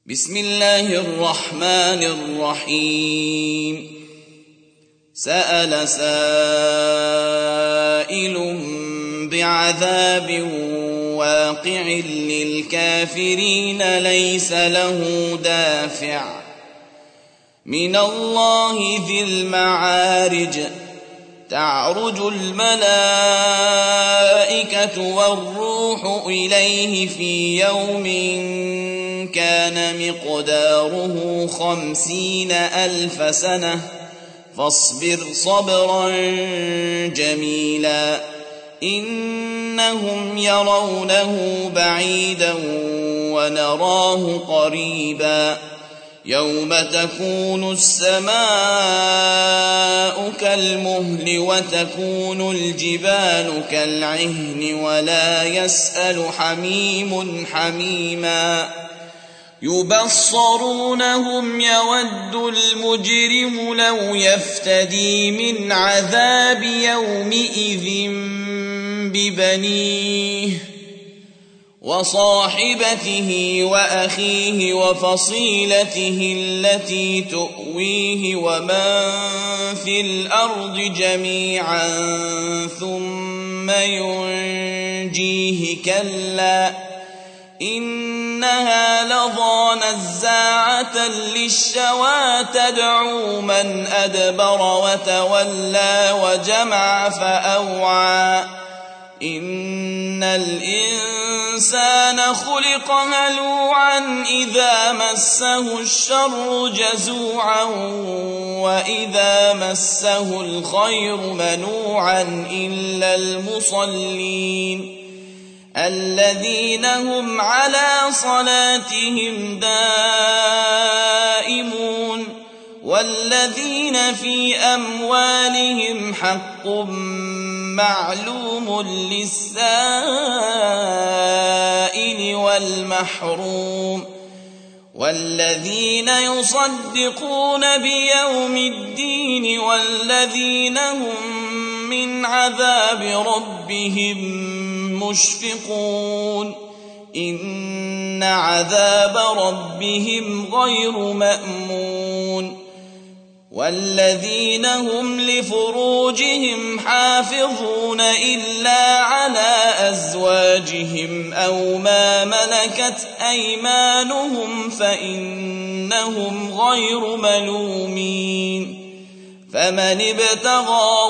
بسم الله الرحمن الرحيم سأل سائل بعذاب واقع للكافرين ليس له دافع من الله ذي المعارج تعرج الملائكة والروح إليه في يوم كان مقداره 50,000 سنة فاصبر صبرا جميلا إنهم يرونه بعيدا ونراه قريبا يوم تكون السماء كالمهل وتكون الجبال كالعهن ولا يسأل حميم حميما يبصرونهم يود المجرم لو يفتدي من عذاب يومئذ ببنيه وصاحبته وأخيه وفصيلته التي تؤويه ومن في الأرض جميعا ثم ينجيه كلا إنها لظى نزاعة للشوى تدعو من أدبر وتولى وجمع فأوعى إن الإنسان خلق هلوعا إذا مسه الشر جزوعا وإذا مسه الخير منوعا إلا المصلين الذين هم على صلاتهم دائمون والذين في أموالهم حق معلوم للسائل والمحروم والذين يصدقون بيوم الدين والذين هم من عذاب ربهم مشفقون إن عذاب ربهم غير مأمون والذين هم لفروجهم حافظون إلا على أزواجهم أو ما ملكت أيمانهم فإنهم غير ملومين فمن ابتغى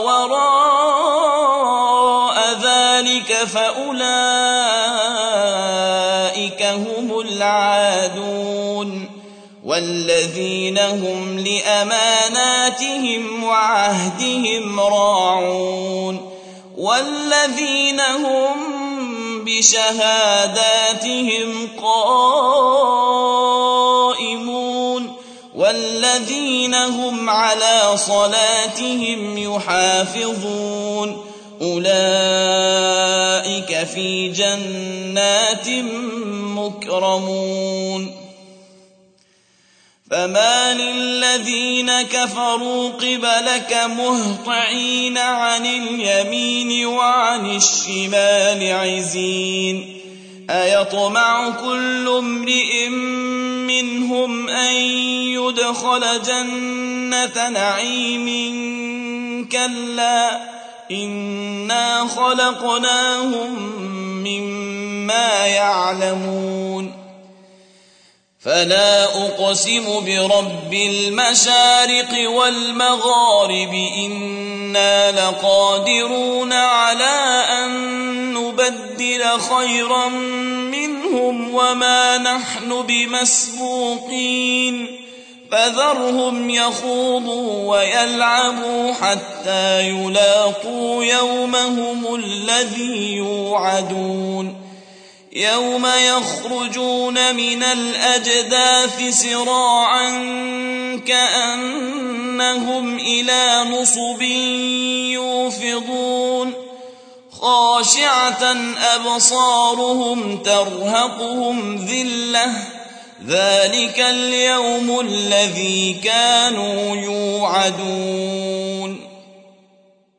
وراء ذلك فأولئك هم العادون والذين هم لأماناتهم وعهدهم راعون والذين هم بشهاداتهم قائمون والذين هم على صلاتهم يحافظون أولئك في جنات مكرمون فما للذين كفروا قبلك مهطعين عن اليمين وعن الشمال عزين أيطمع كل امرئ منهم أن يدخل جنة نعيم كلا إنا خلقناهم مما يعلمون فلا أقسم برب المشارق والمغارب إنا لقادرون على أن نبدل خيرا منهم وما نحن بمسبوقين فذرهم يخوضوا ويلعبوا حتى يلاقوا يومهم الذي يوعدون يوم يخرجون من الأجداث سراعا كأنهم إلى نصب يوفضون خاشعة أبصارهم ترهقهم ذلة ذلك اليوم الذي كانوا يوعدون